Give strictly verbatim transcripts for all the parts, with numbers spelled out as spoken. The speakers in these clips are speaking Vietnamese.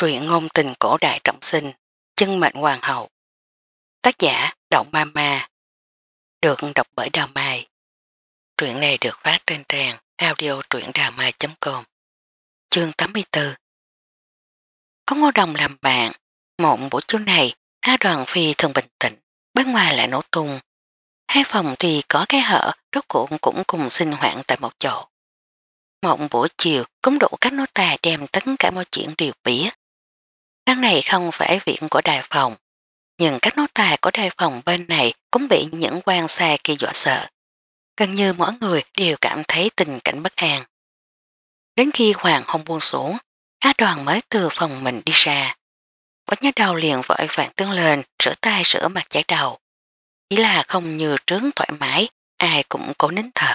Truyện ngôn tình cổ đại trọng sinh, chân mệnh hoàng hậu. Tác giả Động Ma Ma. Được đọc bởi Đào Mai. Truyện này được phát trên trang audio truyệnđàmai chấm com. Chương tám mươi tư. Có Ngô Đồng làm bạn, một buổi chiều này, A Đoàn Phi thường bình tĩnh, bên ngoài lại nổ tung. Hai phòng thì có cái hở, rốt cuộc cũng cùng sinh hoạt tại một chỗ. Một buổi chiều cũng đủ các nô tài đem tất cả mọi chuyện đều biết. Đằng này không phải viện của đại phòng, nhưng các nô tài của đại phòng bên này cũng bị những quan sai kia dọa sợ. Gần như mỗi người đều cảm thấy tình cảnh bất an. Đến khi hoàng hôn buông xuống, A Đoàn mới từ phòng mình đi ra. Có nhớ đầu liền vội vàng tương lên, rửa tay rửa mặt chải đầu. Chỉ là không như trướng thoải mái, ai cũng cố nín thở.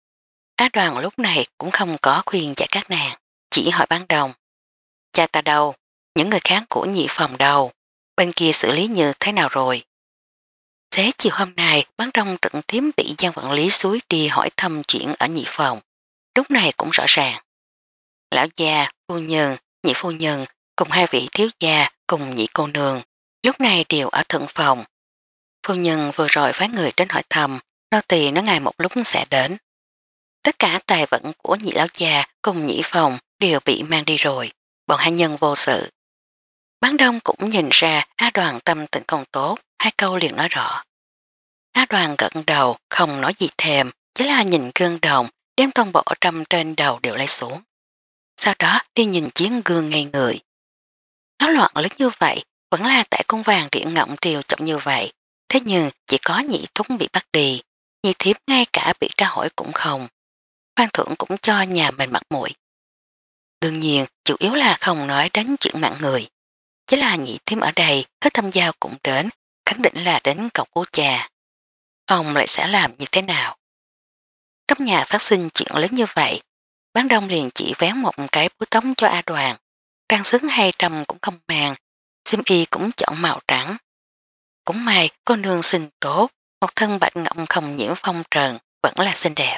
A Đoàn lúc này cũng không có khuyên giải các nàng, chỉ hỏi Bán Đông. Cha ta đâu? Những người khác của nhị phòng đâu? Bên kia xử lý như thế nào rồi? Thế chiều hôm nay Bán Đông trực tiếp bị Giang Vận Lý suối đi hỏi thăm chuyện ở nhị phòng. Lúc này cũng rõ ràng. Lão gia, phu nhân, nhị phu nhân cùng hai vị thiếu gia cùng nhị cô nương lúc này đều ở thượng phòng. Phu nhân vừa rồi phái người đến hỏi thăm, nô tỳ nói ngày một lúc sẽ đến. Tất cả tài vận của nhị lão gia cùng nhị phòng đều bị mang đi rồi, bọn hai nhân vô sự. Bán Đông cũng nhìn ra A Đoàn tâm tình không tốt, hai câu liền nói rõ. A Đoàn gật đầu, không nói gì thèm, chỉ là nhìn gương đồng, đem toàn bộ trăm trên đầu đều lấy xuống. Sau đó đi nhìn chiến gương ngay người. Nó loạn lớn như vậy, vẫn là tại cung vàng điện ngọng triều trọng như vậy, thế nhưng chỉ có nhị thúc bị bắt đi, nhị thiếp ngay cả bị tra hỏi cũng không. Hoàng thượng cũng cho nhà mình mặt mũi. Đương nhiên, chủ yếu là không nói đến chuyện mạng người. Chỉ là nhị thiếp ở đây, hết thăm giao cũng đến, khẳng định là đến cầu cứu cha. Ông lại sẽ làm như thế nào? Trong nhà phát sinh chuyện lớn như vậy, Bán Đông liền chỉ vén một cái búi tống cho A Đoàn, trang sức hai trăm cũng không màng, xiêm y cũng chọn màu trắng. Cũng may cô nương xinh tốt, một thân bạch ngọc không nhiễm phong trần, vẫn là xinh đẹp.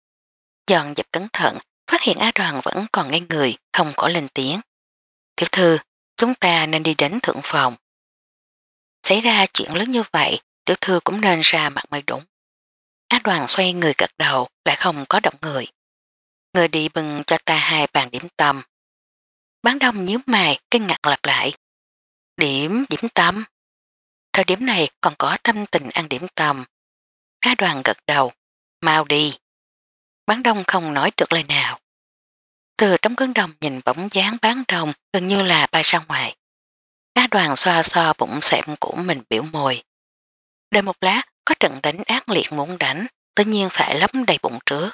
Dọn dẹp cẩn thận, phát hiện A Đoàn vẫn còn ngay người, không có lên tiếng. Tiểu thư, chúng ta nên đi đến thượng phòng. Xảy ra chuyện lớn như vậy, tiểu thư cũng nên ra mặt mới đúng. A Đoàn xoay người gật đầu, lại không có động người. Người đi bưng cho ta hai bàn điểm tâm. Bán Đông nhíu mày, kinh ngạc lặp lại. Điểm, điểm tâm. Thời điểm này còn có tâm tình ăn điểm tâm. A Đoàn gật đầu. Mau đi. Bán Đông không nói được lời nào. Từ trong cơn đồng nhìn bóng dáng Bán Đông gần như là bay ra ngoài. A Đoàn xoa xoa bụng xẹp của mình biểu môi. Đợi một lát có trận đánh ác liệt muốn đánh, tự nhiên phải lấp đầy bụng trước.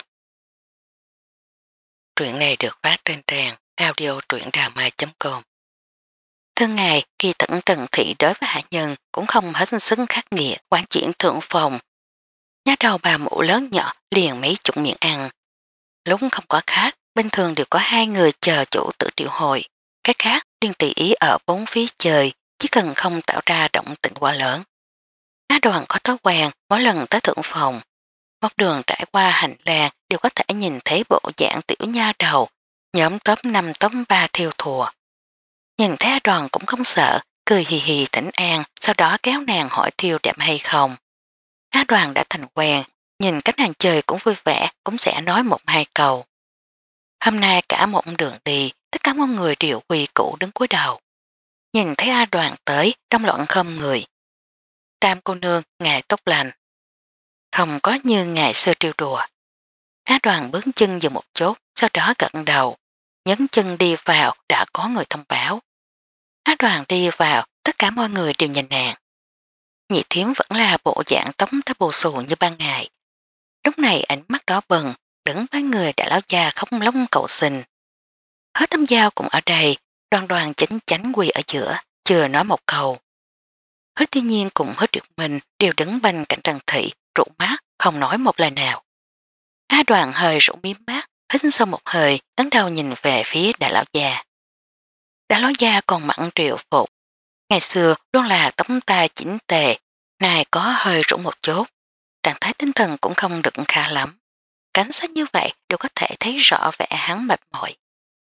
Truyện này được phát trên trang audio truyệnđàmai chấm com. Thường ngày khi tận Trần Thị đối với hạ nhân cũng không hết sức khắc nghiệt quản chuyển thượng phòng. Nhá đầu bà mụ lớn nhỏ liền mấy chục miệng ăn. Lúc không có khách, bình thường đều có hai người chờ chủ tự triệu hồi. Cái khác liên tùy ý ở bốn phía trời, chỉ cần không tạo ra động tĩnh quá lớn. Á Đoàn có thói quen mỗi lần tới thượng phòng. Một đường trải qua hành lang đều có thể nhìn thấy bộ dạng tiểu nha đầu, nhóm top năm top ba thiêu thùa. Nhìn thấy A Đoàn cũng không sợ, cười hì hì thỉnh an, sau đó kéo nàng hỏi thiêu đẹp hay không. A Đoàn đã thành quen, nhìn cách nàng chơi cũng vui vẻ, cũng sẽ nói một hai câu. Hôm nay cả một đường đi, tất cả mọi người đều quỳ cũ đứng cúi đầu. Nhìn thấy A Đoàn tới, trong loạn không người. Tam cô nương, ngài tốt lành. Không có như ngày xưa trêu đùa. Á Đoàn bước chân dừng một chút, sau đó gật đầu, nhấn chân đi vào đã có người thông báo. Á Đoàn đi vào, tất cả mọi người đều nhìn nàng. Nhị thiếm vẫn là bộ dạng tống tới bồ xù như ban ngày. Lúc này ánh mắt đó bừng, đứng với người đã lão già không lông cầu xin. Hết tấm dao cũng ở đây, đoàn đoàn chánh chánh quỳ ở giữa, chưa nói một câu. Hết thiên nhiên cùng hết được mình đều đứng bên cạnh Trần Thị, trụ mắt, không nói một lời nào. Á Đoàn hơi rủ miếm mắt, hít sâu một hơi, ấn đầu nhìn về phía đại lão già. Đại lão già còn mặn triệu phục. Ngày xưa luôn là tống tay chỉnh tề, này có hơi rũ một chút. Trạng thái tinh thần cũng không được khá lắm. Cảnh sát như vậy đều có thể thấy rõ vẻ hắn mệt mỏi.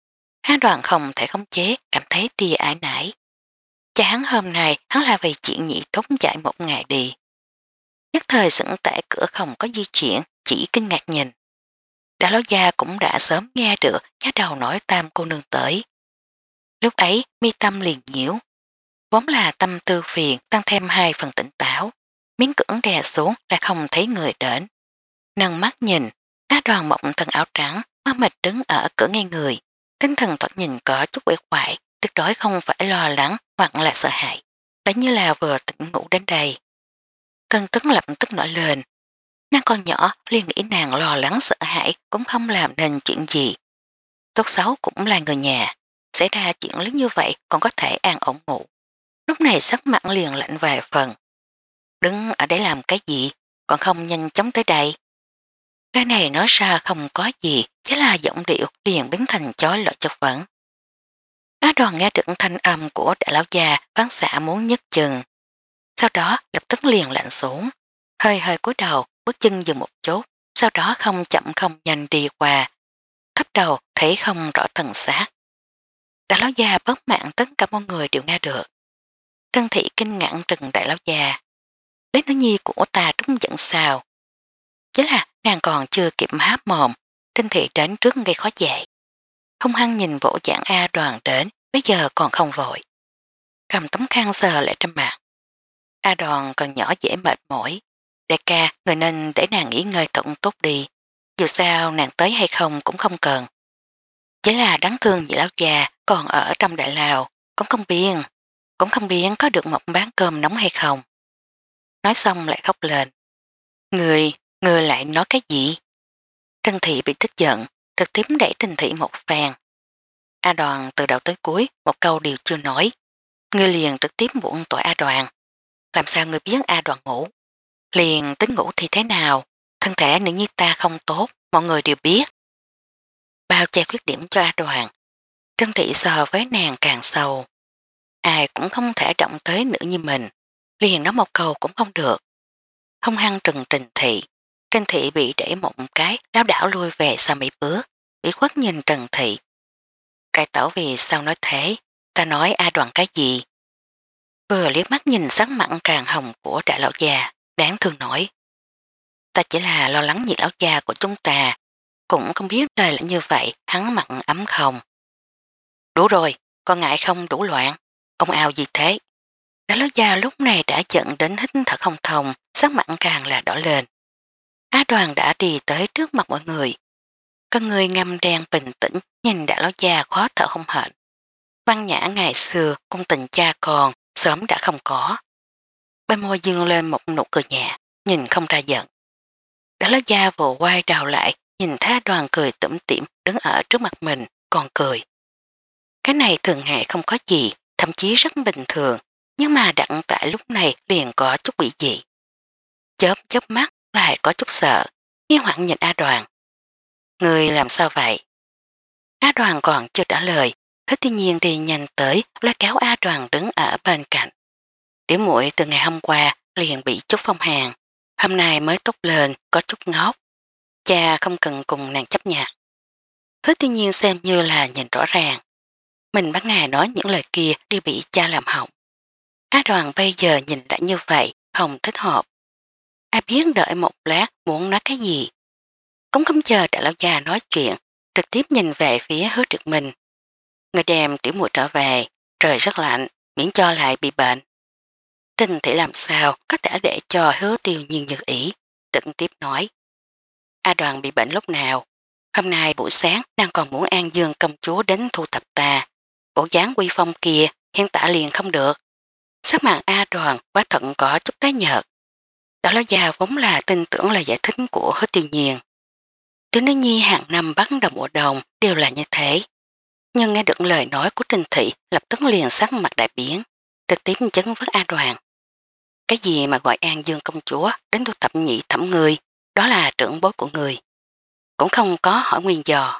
Á Đoàn không thể khống chế, cảm thấy tia ái nải. Cha hắn hôm nay hắn là vì chuyện nhị thúc chạy một ngày đi. Nhất thời sững tại cửa không có di chuyển, chỉ kinh ngạc nhìn. Đã lão gia cũng đã sớm nghe được nhá đầu nói tam cô nương tới. Lúc ấy mi tâm liền nhiễu. Vốn là tâm tư phiền tăng thêm hai phần tỉnh táo. Miếng cưỡng đè xuống lại không thấy người đến. Nâng mắt nhìn, Á Đoàn mộng thân áo trắng, má mịch đứng ở cửa ngay người. Tinh thần thoạt nhìn có chút quể quại, tuyệt đối không phải lo lắng hoặc là sợ hãi. Đã như là vừa tỉnh ngủ đến đây. Cơn tức lập tức nổi lên. Nàng con nhỏ liền nghĩ nàng lo lắng sợ hãi cũng không làm nên chuyện gì. Tốt xấu cũng là người nhà. Xảy ra chuyện lớn như vậy còn có thể an ổn ngủ. Lúc này sắc mặt liền lạnh vài phần. Đứng ở đây làm cái gì, còn không nhanh chóng tới đây. Cái này nói ra không có gì, chỉ là giọng điệu liền biến thành chói lọi chất vấn. Á Đoàn nghe được thanh âm của đại lão già phán xạ muốn nhấc chừng. Sau đó lập tức liền lạnh xuống, hơi hơi cúi đầu bước chân dừng một chút, sau đó không chậm không nhanh đi qua. Thấp đầu thấy không rõ thần xác. Đại lão già bất mạng tất cả mọi người đều nghe được. Trân Thị kinh ngạc trừng đại lão già. Lấy nữ nhi của ta trúng giận sao. Chứ là nàng còn chưa kịp há mồm, Trân Thị đến trước gây khó dậy. Không hăng nhìn vỗ dạng A Đoàn đến, bây giờ còn không vội. Cầm tấm khăn sờ lại trên mặt. A Đoàn còn nhỏ dễ mệt mỏi. Đại ca, người nên để nàng nghỉ ngơi thật tốt đi. Dù sao nàng tới hay không cũng không cần. Chỉ là đáng thương vị lão già còn ở trong đại lào, cũng không biết, cũng không biết có được một bát cơm nóng hay không. Nói xong lại khóc lên. Người, người lại nói cái gì? Trân Thị bị tức giận, trực tiếp đẩy Trân Thị một phàn. A Đoàn từ đầu tới cuối một câu đều chưa nói. Ngươi liền trực tiếp buông tội A Đoàn. Làm sao ngươi biết A Đoàn ngủ? Liền tính ngủ thì thế nào? Thân thể nữ nhi ta không tốt, mọi người đều biết. Bao che khuyết điểm cho A Đoàn. Trân Thị so với nàng càng sâu. Ai cũng không thể động tới nữ như mình. Liền nói một câu cũng không được. Không hăng trừng Trình Thị. Trân Thị bị để một cái đáo đảo lui về sau mấy bước. Bị khuất nhìn Trần Thị. Đại tẩu vì sao nói thế? Ta nói A Đoàn cái gì? Vừa liếc mắt nhìn sắc mặn càng hồng của đại lão già, đáng thương nổi. Ta chỉ là lo lắng nhiệt lão già của chúng ta, cũng không biết lời là như vậy, hắn mặn ấm không. Đủ rồi, con ngại không đủ loạn, ông ao gì thế? Đại lão già lúc này đã giận đến hít thở không thông, sắc mặn càng là đỏ lên. Á Đoàn đã đi tới trước mặt mọi người. Con người ngâm đen bình tĩnh nhìn đại lão già khó thở không hạnh. Văn nhã ngày xưa cung tình cha con sớm đã không có. Bên môi dương lên một nụ cười nhẹ, nhìn không ra giận. Đã lá da vồ quay đào lại, nhìn thấy Đoàn cười tủm tỉm đứng ở trước mặt mình, còn cười. Cái này thường ngày không có gì, thậm chí rất bình thường, nhưng mà đặng tại lúc này liền có chút bị dị. Chớp chớp mắt lại có chút sợ, nghi hoặc nhìn A Đoàn. Người làm sao vậy? A Đoàn còn chưa trả lời, Thế Thiên Nhiên đi nhanh tới, lôi kéo A Đoàn đứng ở bên cạnh. Tiểu muội từ ngày hôm qua liền bị chút phong hàn, hôm nay mới tốt lên, có chút ngốc. Cha không cần cùng nàng chấp nhặt. Hứa Thiên Nhiên xem như là nhìn rõ ràng. Mình bắt ngài nói những lời kia đều bị cha làm hỏng. Á Đoàn bây giờ nhìn lại như vậy, không thích hợp. Ai biết đợi một lát muốn nói cái gì. Cũng không chờ đại lão già nói chuyện, trực tiếp nhìn về phía Hứa Trực Minh. Người đem tiểu muội trở về, trời rất lạnh, miễn cho lại bị bệnh. Trình Thị làm sao có thể để cho Hứa Tiêu Nhiên như ý, trực tiếp nói. A Đoàn bị bệnh lúc nào? Hôm nay buổi sáng nàng còn muốn An Dương công chúa đến thu thập ta. Bộ dáng quy phong kia hiện tại liền không được. Sắc mặt A Đoàn quá thận có chút tái nhợt. Đó là già vốn là tin tưởng là giải thích của Hứa Tiêu Nhiên. Tiểu nữ nhi hàng năm bắt đầu mùa đông đều là như thế. Nhưng nghe được lời nói của Trình Thị lập tức liền sắc mặt đại biến, trực tiếp chấn với A Đoàn. Cái gì mà gọi An Dương công chúa đến thu thập nhị thẩm người, đó là trưởng bối của người. Cũng không có hỏi nguyên do.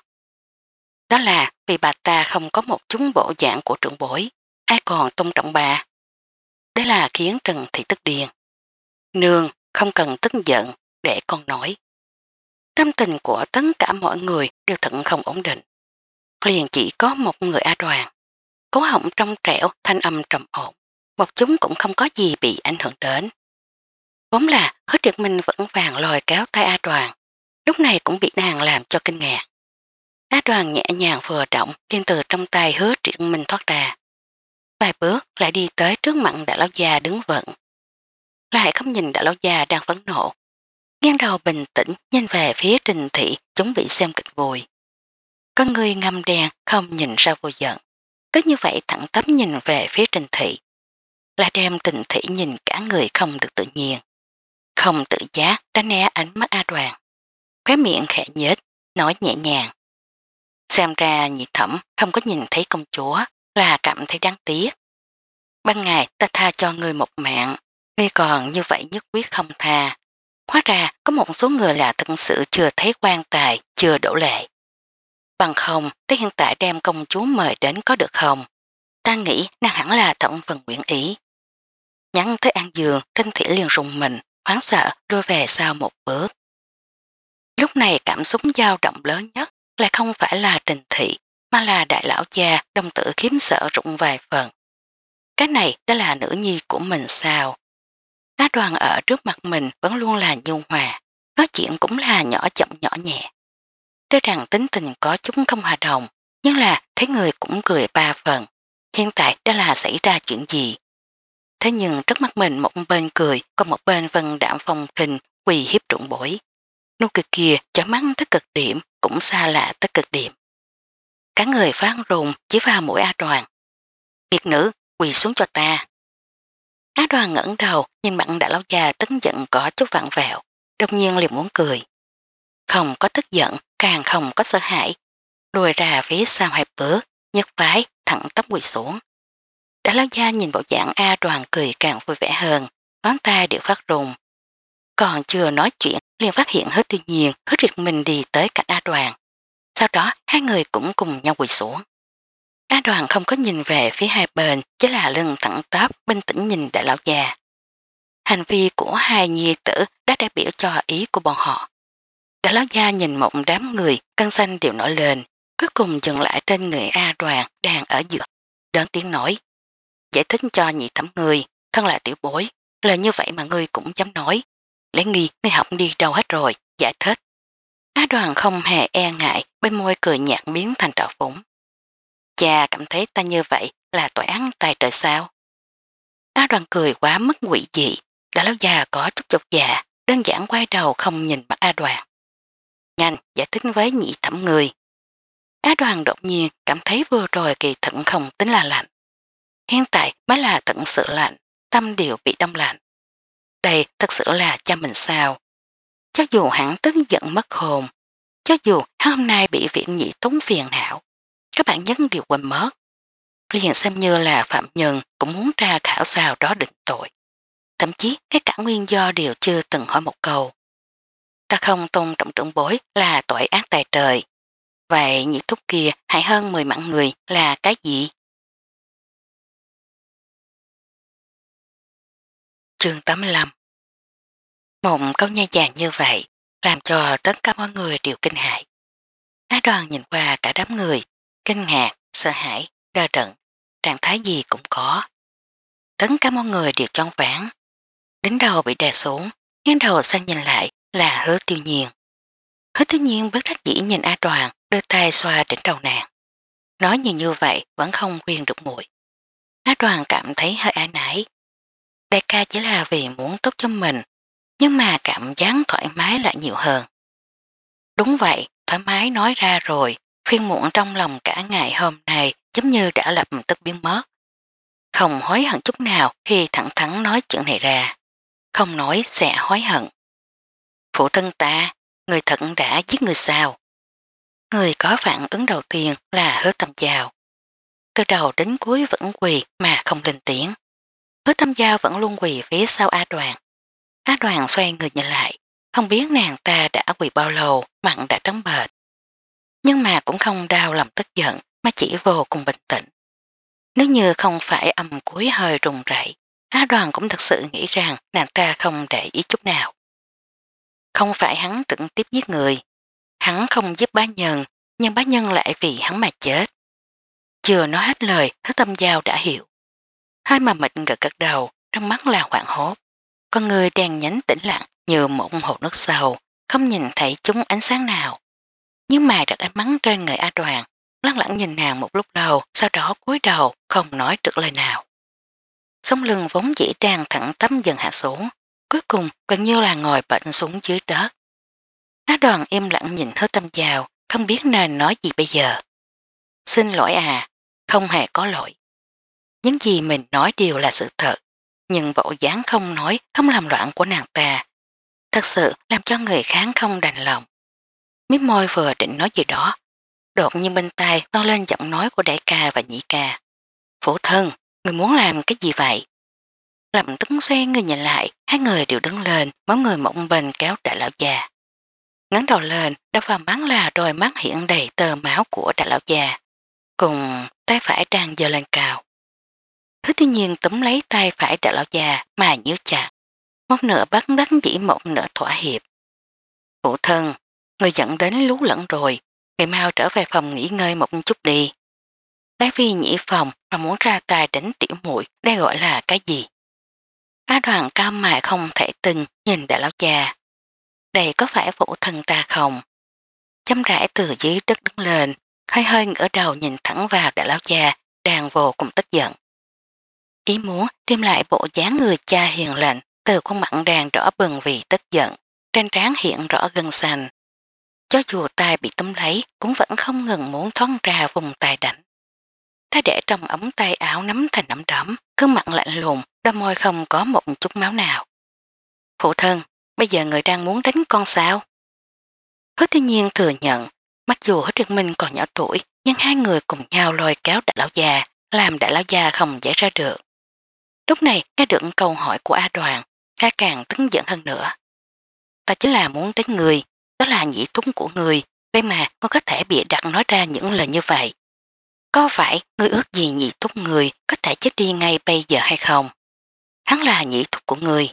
Đó là vì bà ta không có một chúng bộ dạng của trưởng bối, ai còn tôn trọng bà. Đấy là khiến Trần Thị tức điên. Nương, không cần tức giận, để con nói. Tâm tình của tất cả mọi người đều thật không ổn định. liền chỉ có một người A Đoàn. Cố họng trong trẻo, thanh âm trầm ổn, một chúng cũng không có gì bị ảnh hưởng đến. Vốn là Hứa Triệt Minh vẫn vàng lòi kéo tay A Đoàn, lúc này cũng bị nàng làm cho kinh ngạc. A Đoàn nhẹ nhàng vừa động liền từ trong tay Hứa Triệt Minh thoát ra. Vài bước lại đi tới trước mặt Đại lão già đứng vững. Lại không nhìn Đại lão già đang phẫn nộ. Nghiêng đầu bình tĩnh nhìn về phía Trình Thị chuẩn bị xem kịch vui. Có người ngâm đen không nhìn ra vô giận. Cứ như vậy thẳng tắp nhìn về phía Trình Thị. Lại đem Trình Thị nhìn cả người không được tự nhiên. Không tự giác tránh né ánh mắt A Đoàn. Khóe miệng khẽ nhếch, nói nhẹ nhàng. Xem ra nhị thẩm không có nhìn thấy công chúa là cảm thấy đáng tiếc. Ban ngày ta tha cho ngươi một mạng, ngươi còn như vậy nhất quyết không tha. Hóa ra có một số người là thật sự chưa thấy quan tài, chưa đổ lệ. Bằng không, tới hiện tại đem công chúa mời đến có được không? Ta nghĩ nàng hẳn là thẩm phần nguyện ý. Nhắn tới An Dường, Trinh Thị liền rùng mình, hoảng sợ đôi về sau một bước. Lúc này cảm xúc dao động lớn nhất lại không phải là Trình Thị, mà là đại lão gia đồng tử khiếm sợ rụng vài phần. Cái này đó là nữ nhi của mình sao? Á Đoàn ở trước mặt mình vẫn luôn là nhu hòa, nói chuyện cũng là nhỏ chậm nhỏ nhẹ. Tuy rằng tính tình có chút không hòa đồng, nhưng là thấy người cũng cười ba phần. Hiện tại đó là xảy ra chuyện gì? Thế nhưng trước mắt mình một bên cười, còn một bên vân đạm phong khinh, quỳ hiếp trụng bối. Nụ cười kia cho mắt tới cực điểm, cũng xa lạ tới cực điểm. Cả người phát rùng chỉ vào mũi A Đoàn. Nghiệt nữ, quỳ xuống cho ta. Á Đoàn ngẩng đầu nhìn mặt đại lão già tức giận có chút vặn vẹo, đột nhiên liền muốn cười. Không có tức giận, càng không có sợ hãi. Lùi ra phía sau hai bước, nhấc vái, thẳng tắp quỳ xuống. Đại lão gia nhìn bộ dạng A Đoàn cười càng vui vẻ hơn, ngón tay đều phát rùng. Còn chưa nói chuyện, liền phát hiện Hứa Tiêu Nhiên, Hứa Triệt Minh đi tới cạnh A Đoàn. Sau đó hai người cũng cùng nhau quỳ xuống. A Đoàn không có nhìn về phía hai bên, chỉ là lưng thẳng tắp, bình tĩnh nhìn đại lão già. Hành vi của hai nhi tử đã đại biểu cho ý của bọn họ. Đại lão gia nhìn một đám người, cân xanh đều nổi lên, cuối cùng dừng lại trên người A Đoàn đang ở giữa. Đơn tiếng nói, giải thích cho nhị thẩm người, thân là tiểu bối, lời như vậy mà ngươi cũng dám nói. Lẽ nghi, ngươi học đi đâu hết rồi, giải thích. Á Đoàn không hề e ngại, bên môi cười nhạt biến thành trào phúng. Cha cảm thấy ta như vậy là tội án tài trời sao? Á Đoàn cười quá mức quỷ dị, đã lão già có chút chột dạ, đơn giản quay đầu không nhìn mặt A Đoàn. Nhanh, giải thích với nhị thẩm người. Á Đoàn đột nhiên cảm thấy vừa rồi kỳ thận không tính là lạnh. Hiện tại mới là tận sự lạnh, tâm đều bị đông lạnh. Đây thật sự là cha mình sao? Cho dù hắn tức giận mất hồn, cho dù hắn hôm nay bị viện nhị túng phiền não, các bạn nhất đều quên mất. Liền xem như là phạm nhân cũng muốn ra khảo sao đó định tội. Thậm chí cái cả nguyên do đều chưa từng hỏi một câu. Ta không tôn trọng trưởng bối là tội ác tài trời. Vậy nhị thúc kia hại hơn mười mạng người là cái gì? Chương tám mươi lăm. Một câu nhai dài như vậy làm cho tất cả mọi người đều kinh hãi. Á Đoàn nhìn qua cả đám người, kinh ngạc, sợ hãi, đơ đẫn, trạng thái gì cũng có. Tất cả mọi người đều choáng váng. Đến đầu bị đè xuống, nghiêng đầu sang nhìn lại là Hứa Tiêu Nhiên. Hứa Tiêu Nhiên bất đắc dĩ nhìn A Đoàn, đưa tay xoa đỉnh đầu nàng. Nói nhiều như vậy vẫn không khuyên được muội. Á Đoàn cảm thấy hơi ái nái. Đại ca chỉ là vì muốn tốt cho mình, nhưng mà cảm giác thoải mái lại nhiều hơn. Đúng vậy, thoải mái nói ra rồi, phiên muộn trong lòng cả ngày hôm nay giống như đã lập tức biến mất. Không hối hận chút nào khi thẳng thắn nói chuyện này ra. Không nói sẽ hối hận. Phụ thân ta, người thật đã giết người sao? Người có phản ứng đầu tiên là Hứa Tâm Giao. Từ đầu đến cuối vẫn quỳ mà không lên tiếng. Hứa Tâm Giao vẫn luôn quỳ phía sau A Đoàn. A Đoàn xoay người nhìn lại, không biết nàng ta đã quỳ bao lâu, mặn đã trắng bệch. Nhưng mà cũng không đau lòng tức giận mà chỉ vô cùng bình tĩnh. Nếu như không phải âm cuối hơi rùng rẩy, Á Đoàn cũng thật sự nghĩ rằng nàng ta không để ý chút nào. Không phải hắn trực tiếp giết người, hắn không giết bá nhân, nhưng bá nhân lại vì hắn mà chết. Chưa nói hết lời, Hứa Tâm Giao đã hiểu. Hai mà mịt gật gật đầu, trong mắt là hoảng hốt. Con người đen nhánh tĩnh lặng như một hồ nước sâu, không nhìn thấy chúng ánh sáng nào. Nhưng mà đặt ánh mắt trên người A Đoàn, lắc lẳng nhìn nàng một lúc lâu, sau đó cúi đầu không nói được lời nào. Sống lưng vốn dĩ đang thẳng tắm dần hạ xuống, cuối cùng gần như là ngồi bệnh xuống dưới đất. Á Đoàn im lặng nhìn Hứa Tâm Giao, không biết nên nói gì bây giờ. Xin lỗi à, không hề có lỗi. Những gì mình nói đều là sự thật, nhưng bộ dáng không nói, không làm loạn của nàng ta, thật sự làm cho người khác không đành lòng. Miếng môi vừa định nói gì đó, đột nhiên bên tai vang lên giọng nói của đại ca và nhị ca. Phụ thân, người muốn làm cái gì vậy? Lập tức xoay người nhìn lại, hai người đều đứng lên, mỗi người mộng bên kéo đại lão già. Ngấn đầu lên, đập vào mắt là đôi mắt hiện đầy tơ máu của đại lão già, cùng tay phải đang giơ lên cao. Hứa Thiên Nhiên túm lấy tay phải đại lão già mà nhíu chặt, một nửa bắt đắc chỉ một nửa thỏa hiệp. Phụ thân, người dẫn đến lú lẫn rồi, người mau trở về phòng nghỉ ngơi một chút đi. Đái vi nhĩ phòng mà muốn ra tay đánh tiểu muội, đây gọi là cái gì? Á Đoàn cao mài không thể tin nhìn đại lão già. Đây có phải phụ thân ta không? Chăm rãi từ dưới đất đứng lên, hơi hơi ngửa đầu nhìn thẳng vào đại lão già, đang vô cùng tức giận. Ý muốn tìm lại bộ dáng người cha hiền lành, từ khuôn mặt đang đỏ bừng vì tức giận, trên trán hiện rõ gân xanh. Cho dù tay bị túm lấy cũng vẫn không ngừng muốn thoát ra vùng tay đánh. Ta để trong ống tay áo nắm thành nắm đấm, cứ mặt lạnh lùng, đôi môi không có một chút máu nào. Phụ thân, bây giờ người đang muốn đánh con sao? Hứa Thiên Nhiên thừa nhận, mặc dù Hứa Trực Minh còn nhỏ tuổi, nhưng hai người cùng nhau lôi kéo đại lão già, làm đại lão già không giải ra được. Lúc này nghe được câu hỏi của A Đoàn, ca càng tức giận hơn nữa. Ta chính là muốn đánh người, đó là nhị thúng của người, vậy mà con có thể bị đặt nói ra những lời như vậy. Có phải ngươi ước gì nhị thúc người có thể chết đi ngay bây giờ hay không? Hắn là nhị thúc của người.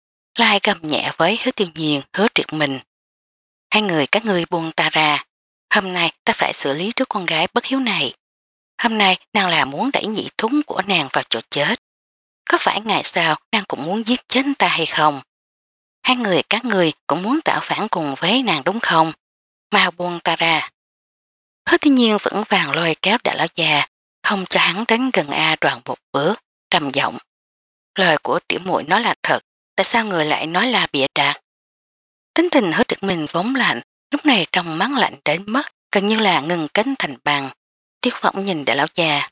Lai gầm nhẹ với Hứa Tiêu Nhiên, Hứa Triệt Minh. Hai người các ngươi buông ta ra. Hôm nay ta phải xử lý đứa con gái bất hiếu này. Hôm nay nàng là muốn đẩy nhị thúc của nàng vào chỗ chết. Có phải ngày sau nàng cũng muốn giết chết ta hay không? Hai người các ngươi cũng muốn tạo phản cùng với nàng đúng không? Mau buông ta ra. Hứa Thiên Nhiên vẫn vàng lôi kéo đại lão già, không cho hắn đến gần A Đoàn một bước, trầm giọng. Lời của tiểu muội nói là thật, tại sao người lại nói là bịa đặt? Tính tình Hứa Trực Minh vốn lạnh, lúc này trong mắt lạnh đến mất, gần như là ngừng cánh thành bằng. Tiếc vọng nhìn đại lão già.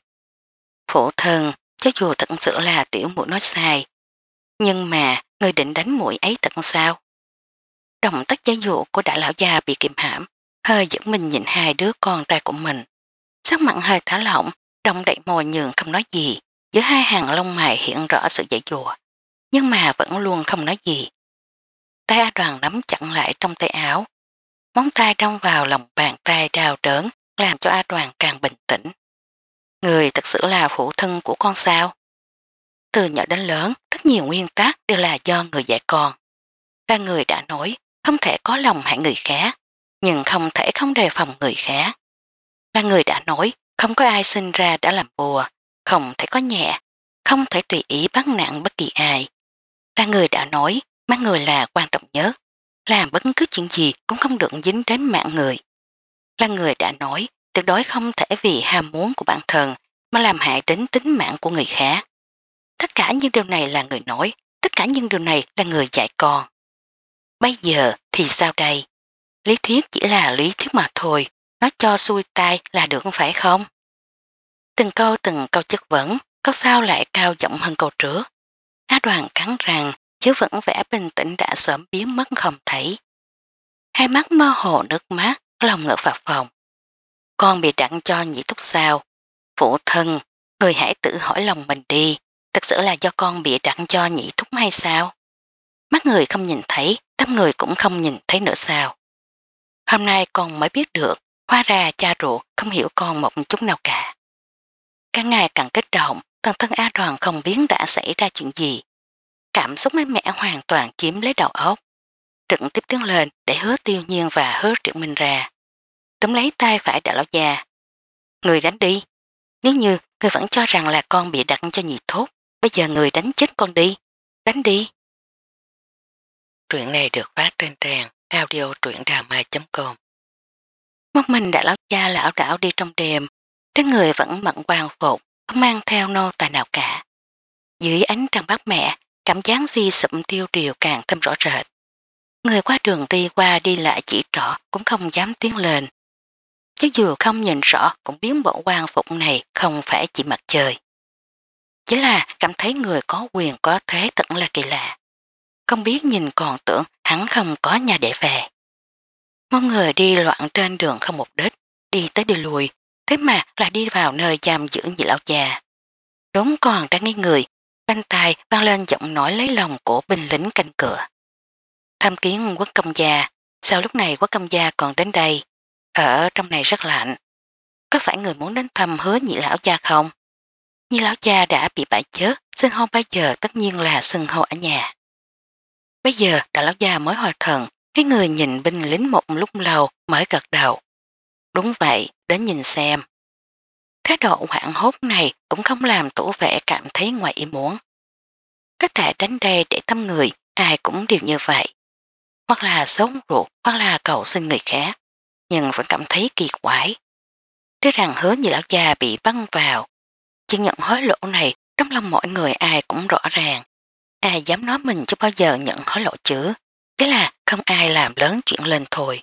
Phụ thân, cho dù thật sự là tiểu muội nói sai, nhưng mà người định đánh muội ấy thật sao? Động tác giấy dụ của đại lão già bị kiềm hãm, hơi dẫn mình nhìn hai đứa con trai của mình. Sắc mặn hơi thả lỏng, động đậy môi nhường không nói gì, giữa hai hàng lông mày hiện rõ sự dễ dùa, nhưng mà vẫn luôn không nói gì. Tay A Đoàn nắm chặn lại trong tay áo, móng tay đâm vào lòng bàn tay đau đớn, làm cho A Đoàn càng bình tĩnh. Người thật sự là phụ thân của con sao? Từ nhỏ đến lớn, rất nhiều nguyên tắc đều là do người dạy con. Là người đã nói, không thể có lòng hại người khác, nhưng không thể không đề phòng người khác. Là người đã nói, không có ai sinh ra đã làm bùa, không thể có nhẹ, không thể tùy ý bắt nặng bất kỳ ai. Là người đã nói, mắt người là quan trọng nhất, làm bất cứ chuyện gì cũng không được dính đến mạng người. Là người đã nói, tuyệt đối không thể vì ham muốn của bản thân mà làm hại đến tính mạng của người khác. Tất cả những điều này là người nói, tất cả những điều này là người dạy con. Bây giờ thì sao đây? Lý thuyết chỉ là lý thuyết mà thôi, nói cho xuôi tai là được không phải không? Từng câu từng câu chất vấn, câu sau lại cao giọng hơn câu trước. Á Đoàn cắn răng, chứ vẫn vẻ bình tĩnh đã sớm biến mất không thấy. Hai mắt mơ hồ nước mắt, lòng ngỡ vào phòng. Con bị đặng cho nhị túc sao? Phụ thân, người hãy tự hỏi lòng mình đi, thật sự là do con bị đặng cho nhị thúc hay sao? Mắt người không nhìn thấy, tâm người cũng không nhìn thấy nữa sao? Hôm nay con mới biết được, hóa ra cha ruột không hiểu con một chút nào cả. Càng ngày càng kích động, toàn thân A Đoàn không biết đã xảy ra chuyện gì. Cảm xúc mạnh mẽ hoàn toàn chiếm lấy đầu óc. Trực tiếp tiến lên để Hứa Tiêu Nhiên và Hứa Triệu Minh ra. túm lấy tay phải Đại lão già. Người đánh đi. Nếu như người vẫn cho rằng là con bị đặt cho nhị thốt, bây giờ người đánh chết con đi. Đánh đi. Truyện này được phát trên trang audio truyện drama chấm com. Một mình Đại lão cha lão đảo đi trong đêm, trên người vẫn mặn quan phục, không mang theo nô tài nào cả. Dưới ánh trăng bát mẹ, cảm giác di sụm tiêu điều càng thêm rõ rệt. Người qua đường đi qua đi lại chỉ trỏ cũng không dám tiến lên. Chứ dù không nhìn rõ cũng biết bộ quan phục này không phải chỉ mặt trời. Chỉ là cảm thấy người có quyền có thế thật là kỳ lạ. Không biết nhìn còn tưởng hắn không có nhà để về. Một người đi loạn trên đường không mục đích, đi tới đi lùi, thế mà lại đi vào nơi giam giữ nhị lão già. Đúng còn đang nghi người, bên tai vang lên giọng nói lấy lòng của binh lính canh cửa. Tham kiến Quốc công gia, sao lúc này Quốc công gia còn đến đây? Ở trong này rất lạnh. Có phải người muốn đến thăm hứa nhị lão gia không? Nhị lão gia đã bị bại chết, xưng hô bây giờ tất nhiên là xưng hô ở nhà. Bây giờ đại lão gia mới hồi thần, cái người nhìn binh lính một lúc lâu mới gật đầu. Đúng vậy, đến nhìn xem. Thái độ hoảng hốt này cũng không làm thủ vệ cảm thấy ngoài ý muốn. Có thể đến đây để thăm người, ai cũng đều như vậy. Hoặc là sống ruột, hoặc là cầu xin người khác, nhưng vẫn cảm thấy kỳ quái. Thế rằng hứa như lão già bị băng vào, chỉ nhận hối lộ này trong lòng mọi người ai cũng rõ ràng. Ai dám nói mình chưa bao giờ nhận hối lộ chứ, thế là không ai làm lớn chuyện lên thôi.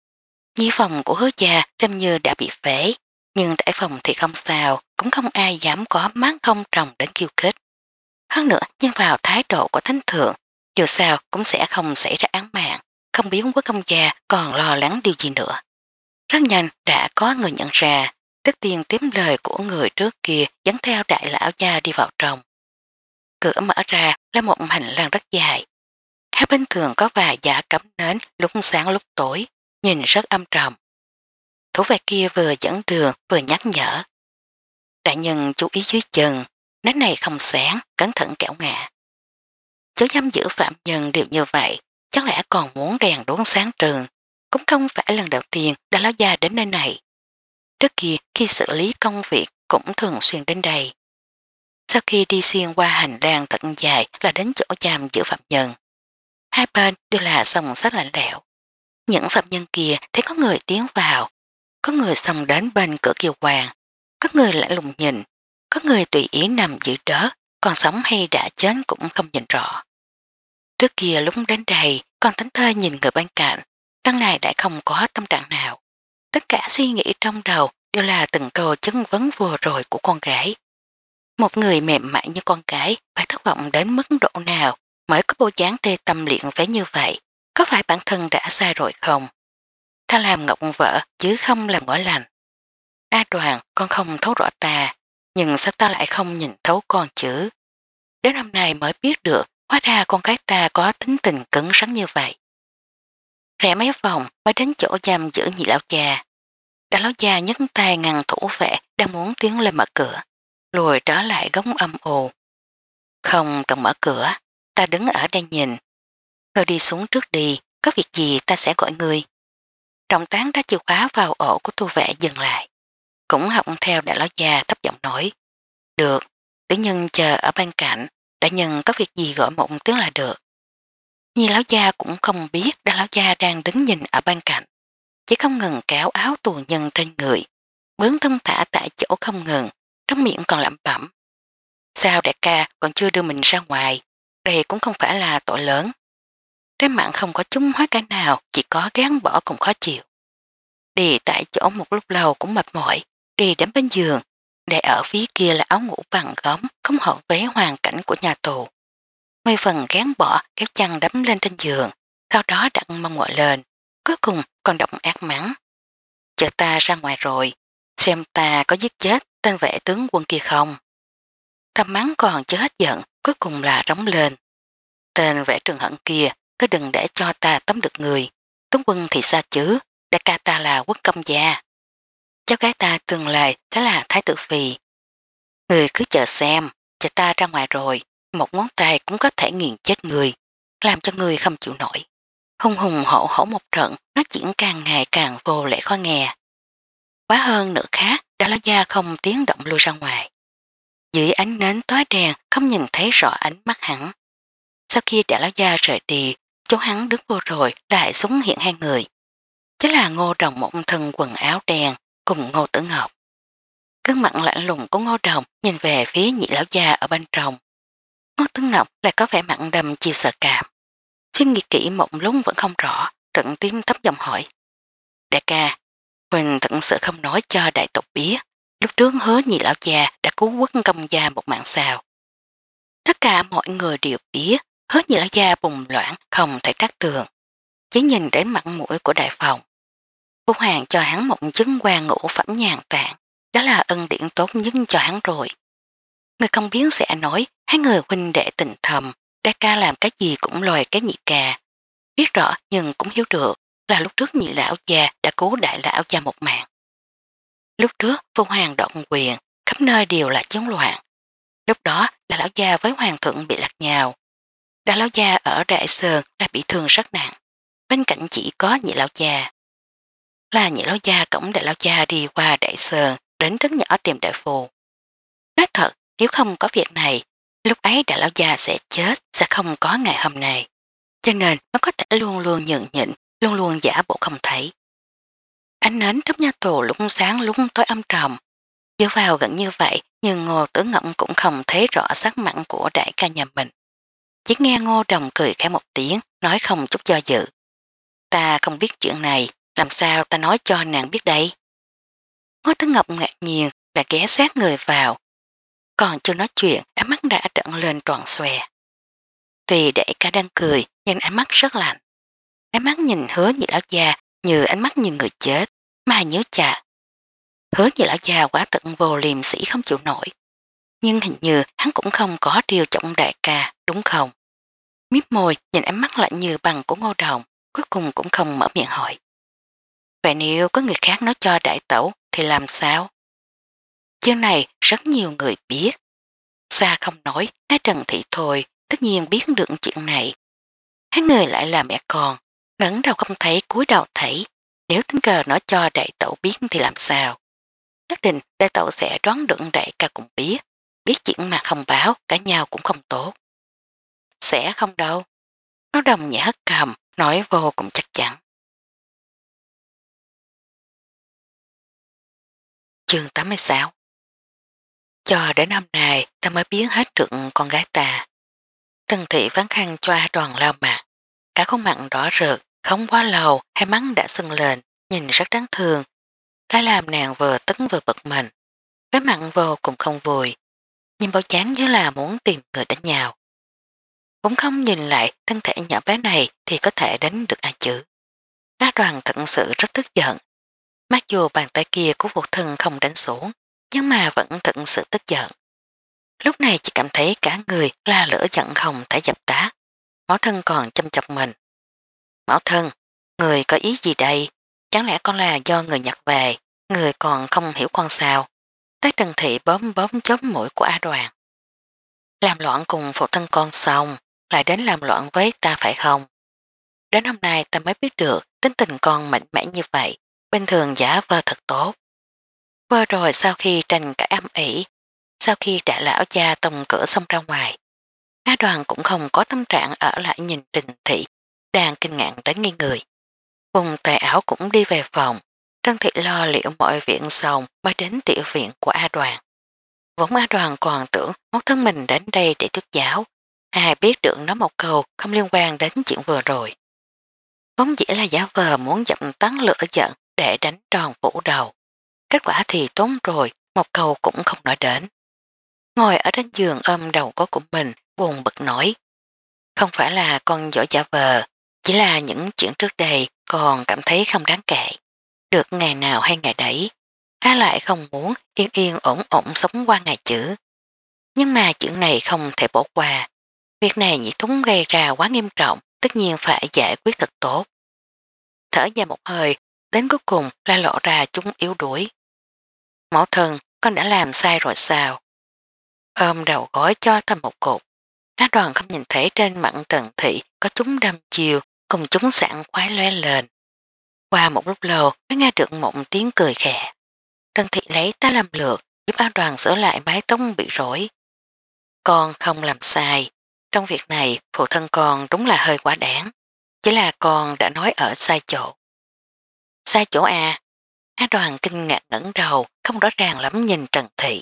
Nhi phòng của hứa gia xem như đã bị phế, nhưng đại phòng thì không sao, cũng không ai dám có mắt không trồng đến kiêu khích. Hơn nữa, nhưng vào thái độ của thánh thượng, dù sao cũng sẽ không xảy ra án mạng, không biết Quốc công gia còn lo lắng điều gì nữa. Rất nhanh đã có người nhận ra, trước tiên tiếp lời của người trước kia dẫn theo đại lão gia đi vào trong. Cửa mở ra là một hành lang rất dài. Hai bên thường có vài giả cắm nến lúc sáng lúc tối, nhìn rất âm trầm. Thủ vệ kia vừa dẫn đường vừa nhắc nhở. Đại nhân chú ý dưới chân, nến này không sáng, cẩn thận kẻo ngã. Chỗ giam giữ phạm nhân đều như vậy, chắc lẽ còn muốn đèn đuống sáng trường, cũng không phải lần đầu tiên đã lão gia đến nơi này. Trước kia khi xử lý công việc cũng thường xuyên đến đây. Sau khi đi xuyên qua hành lang thật dài là đến chỗ giam giữ phạm nhân. Hai bên đều là sông sát lạnh lẽo. Những phạm nhân kia thấy có người tiến vào, có người xông đến bên cửa kiều hoàng, có người lạnh lùng nhìn, có người tùy ý nằm giữ đỡ, còn sống hay đã chết cũng không nhìn rõ. Trước kia lúc đến đây, còn thánh thơ nhìn người bên cạnh, tân này đã không có tâm trạng nào. Tất cả suy nghĩ trong đầu đều là từng câu chất vấn vừa rồi của con gái. Một người mềm mại như con gái phải thất vọng đến mức độ nào mới có bộ dáng tê tâm liện phế như vậy, có phải bản thân đã sai rồi không? Ta làm ngọc vợ chứ không làm ngõ lành. A Đoàn, con không thấu rõ ta, nhưng sao ta lại không nhìn thấu con chứ? Đến hôm nay mới biết được, hóa ra con gái ta có tính tình cứng rắn như vậy. Rẽ mấy vòng mới đến chỗ giam giữ nhị lão già. Đại lão già nhấc tay ngăn thủ vệ đang muốn tiến lên mở cửa, lùi trở lại góc âm ồ. Không cần mở cửa, ta đứng ở đây nhìn. Ngươi đi xuống trước đi, có việc gì ta sẽ gọi ngươi. Trọng tán đã chìa khóa vào ổ của tu vệ dừng lại. Cũng học theo đại lão già thấp giọng nói. Được, tử nhân chờ ở bên cạnh, đại nhân có việc gì gọi một tiếng là được. Nhi lão gia cũng không biết đại lão gia đang đứng nhìn ở bên cạnh. Chỉ không ngừng kéo áo tù nhân trên người, bướng thông thả tại chỗ không ngừng, trong miệng còn lẩm bẩm. Sao đại ca còn chưa đưa mình ra ngoài, đây cũng không phải là tội lớn. Trên mạng không có chung hóa cả nào, chỉ có gán bỏ cũng khó chịu. Đi tại chỗ một lúc lâu cũng mệt mỏi, đi đến bên giường, để ở phía kia là áo ngủ bằng gấm, không hợp với hoàn cảnh của nhà tù. Mười phần gán bỏ kéo chăn đấm lên trên giường, sau đó đặt mông ngồi lên, cuối cùng còn động ác mắng. Chờ ta ra ngoài rồi, xem ta có giết chết tên vệ tướng quân kia không. Thầm mắng còn chưa hết giận, cuối cùng là rống lên. Tên vệ trường hận kia, cứ đừng để cho ta tóm được người. Tướng quân thì sao chứ, đại ca ta là quốc công gia. Cháu gái ta tương lai thế là thái tử phi. Người cứ chờ xem, chờ ta ra ngoài rồi, một ngón tay cũng có thể nghiền chết người, làm cho người không chịu nổi. Hùng hùng hổ hổ một trận, nói chuyện càng ngày càng vô lễ khó nghe. quá hơn nửa khác, đã lão gia không tiếng động lui ra ngoài. Dưới ánh nến tối đèn không nhìn thấy rõ ánh mắt hắn. Sau khi đã lão gia rời đi, chỗ hắn đứng vô rồi lại xuất hiện hai người. Chính là Ngô Đồng một thân quần áo đen cùng Ngô Tử Ngọc. Cơn mặt lạnh lùng của Ngô Đồng nhìn về phía nhị lão gia ở bên trong. Ngô Tử Ngọc lại có vẻ mặn đầm chiều sợ cảm. Suy nghĩ kỹ một lúc vẫn không rõ, trận tím thấp giọng hỏi. Đại ca, Huỳnh thật sự không nói cho đại tộc biết, lúc trước hứa nhị lão gia đã cứu quốc công gia một mạng sao. Tất cả mọi người đều biết, hứa nhị lão gia bùng loạn không thể trách tường. Chỉ nhìn đến mặt mũi của đại phòng. Phu Hoàng cho hắn một chứng quan ngũ phẩm nhàn tạng, đó là ân điển tốt nhất cho hắn rồi. Người không biết sẽ nói hai người huynh đệ tình thầm, đại ca làm cái gì cũng lòi cái nhị ca. Biết rõ nhưng cũng hiểu được là lúc trước nhị lão gia đã cứu đại lão gia một mạng. Lúc trước Phu Hoàng động quyền, khắp nơi đều là chiến loạn. Lúc đó là lão gia với hoàng thượng bị lạc nhào. Đại lão gia ở Đại Sơn đã bị thương rất nặng. Bên cạnh chỉ có nhị lão gia. Là nhị lão gia cổng đại lão gia đi qua Đại Sơn đến rất nhỏ tìm đại phù. Nói thật, nếu không có việc này, lúc ấy đại lão gia sẽ chết, sẽ không có ngày hôm nay. Cho nên nó có thể luôn luôn nhẫn nhịn, luôn luôn giả bộ không thấy. Ánh nến trong nhà tù lúc sáng lúc tối âm trầm. Dựa vào gần như vậy nhưng Ngô Tử Ngộng cũng không thấy rõ sắc mặn của đại ca nhà mình. Chỉ nghe Ngô Đồng cười khẽ một tiếng, nói không chút do dự. Ta không biết chuyện này, làm sao ta nói cho nàng biết đây? Ngô Tử Ngọc ngạc nhiên là ghé sát người vào. Còn chưa nói chuyện, ánh mắt đã trợn lên tròn xòe. Tuy đại ca đang cười, nhưng ánh mắt rất lạnh. Ánh mắt nhìn Hứa nhị lão gia như ánh mắt nhìn người chết, mà nhớ chà. Hứa nhị lão gia quả tận vô liềm sĩ không chịu nổi. Nhưng hình như hắn cũng không có điều trọng đại ca, đúng không? Miếp môi nhìn ánh mắt lạnh như bằng của Ngô Đồng, cuối cùng cũng không mở miệng hỏi. Vậy nếu có người khác nói cho đại tẩu thì làm sao? Chương này rất nhiều người biết. Xa không nói, nói Trần Thị thôi, tất nhiên biết được chuyện này. Hai người lại là mẹ con, ngẩng đầu không thấy cúi đầu thấy, nếu tình cờ nói cho đại tẩu biết thì làm sao? Nhất định đại tẩu sẽ đoán được đại ca cũng biết, biết chuyện mà không báo, cả nhau cũng không tốt. Sẽ không đâu. Nó Đồng nhẹ hất cầm, nói vô cùng chắc chắn. Chương tám mươi sáu. Cho đến hôm nay ta mới biết hết được con gái ta. Trần Thị ván khăn cho A Đoàn lau mặt. Cả khuôn mặt đỏ rực, không quá lâu, hai mắt đã sưng lên, nhìn rất đáng thương. Cái làm nàng vừa tấn vừa bực mình. Cái mặt vô cùng không vui. Nhìn bao chán như là muốn tìm người đánh nhau. Cũng không nhìn lại thân thể nhỏ bé này thì có thể đánh được ai chứ. A Đoàn thật sự rất tức giận. Mặc dù bàn tay kia của phụ thân không đánh xuống, nhưng mà vẫn thật sự tức giận. Lúc này chỉ cảm thấy cả người là lửa giận không thể dập tắt. Mẫu thân còn chăm chọc mình. Mẫu thân, người có ý gì đây? Chẳng lẽ con là do người nhặt về, người còn không hiểu con sao? Tác Trần Thị bóp bóp chóp mũi của A Đoàn. Làm loạn cùng phụ thân con xong, lại đến làm loạn với ta phải không? Đến hôm nay ta mới biết được tính tình con mạnh mẽ như vậy, bình thường giả vờ thật tốt. Vừa rồi sau khi tranh cãi âm ỉ, sau khi đại lão gia tông cửa xong ra ngoài, A Đoàn cũng không có tâm trạng ở lại nhìn Trình Thị, đang kinh ngạc đến nghi người. Vùng tài ảo cũng đi về phòng, Trân Thị lo liệu mọi viện xong mới đến tiểu viện của A Đoàn. Vốn A Đoàn còn tưởng mốt thân mình đến đây để thuyết giáo, ai biết được nói một câu không liên quan đến chuyện vừa rồi. Vốn chỉ là giả vờ muốn dập tắt lửa giận để đánh tròn phủ đầu. Kết quả thì tốn rồi, một câu cũng không nói đến. Ngồi ở trên giường ôm đầu có của mình, buồn bực nổi. Không phải là con giỏi giả vờ, chỉ là những chuyện trước đây còn cảm thấy không đáng kể. Được ngày nào hay ngày đấy, á lại không muốn yên yên ổn ổn sống qua ngày chữ. Nhưng mà chuyện này không thể bỏ qua. Việc này nhị thúng gây ra quá nghiêm trọng, tất nhiên phải giải quyết thật tốt. Thở dài một hơi, đến cuối cùng la lộ ra chúng yếu đuối. Mẫu thân, con đã làm sai rồi sao? Ôm đầu gói cho thành một cục. Á Đoàn không nhìn thấy trên mặt Trần Thị có chúng đâm chiều cùng chúng sẵn khoái lóe lên. Qua một lúc lâu mới nghe được một tiếng cười khẽ. Trần Thị lấy ta làm lượt, giúp A Đoàn sửa lại mái tóc bị rối. Con không làm sai. Trong việc này, phụ thân con đúng là hơi quá đáng. Chỉ là con đã nói ở sai chỗ. Sai chỗ à? A Đoàn kinh ngạc ngẩng đầu, không rõ ràng lắm nhìn Trần Thị.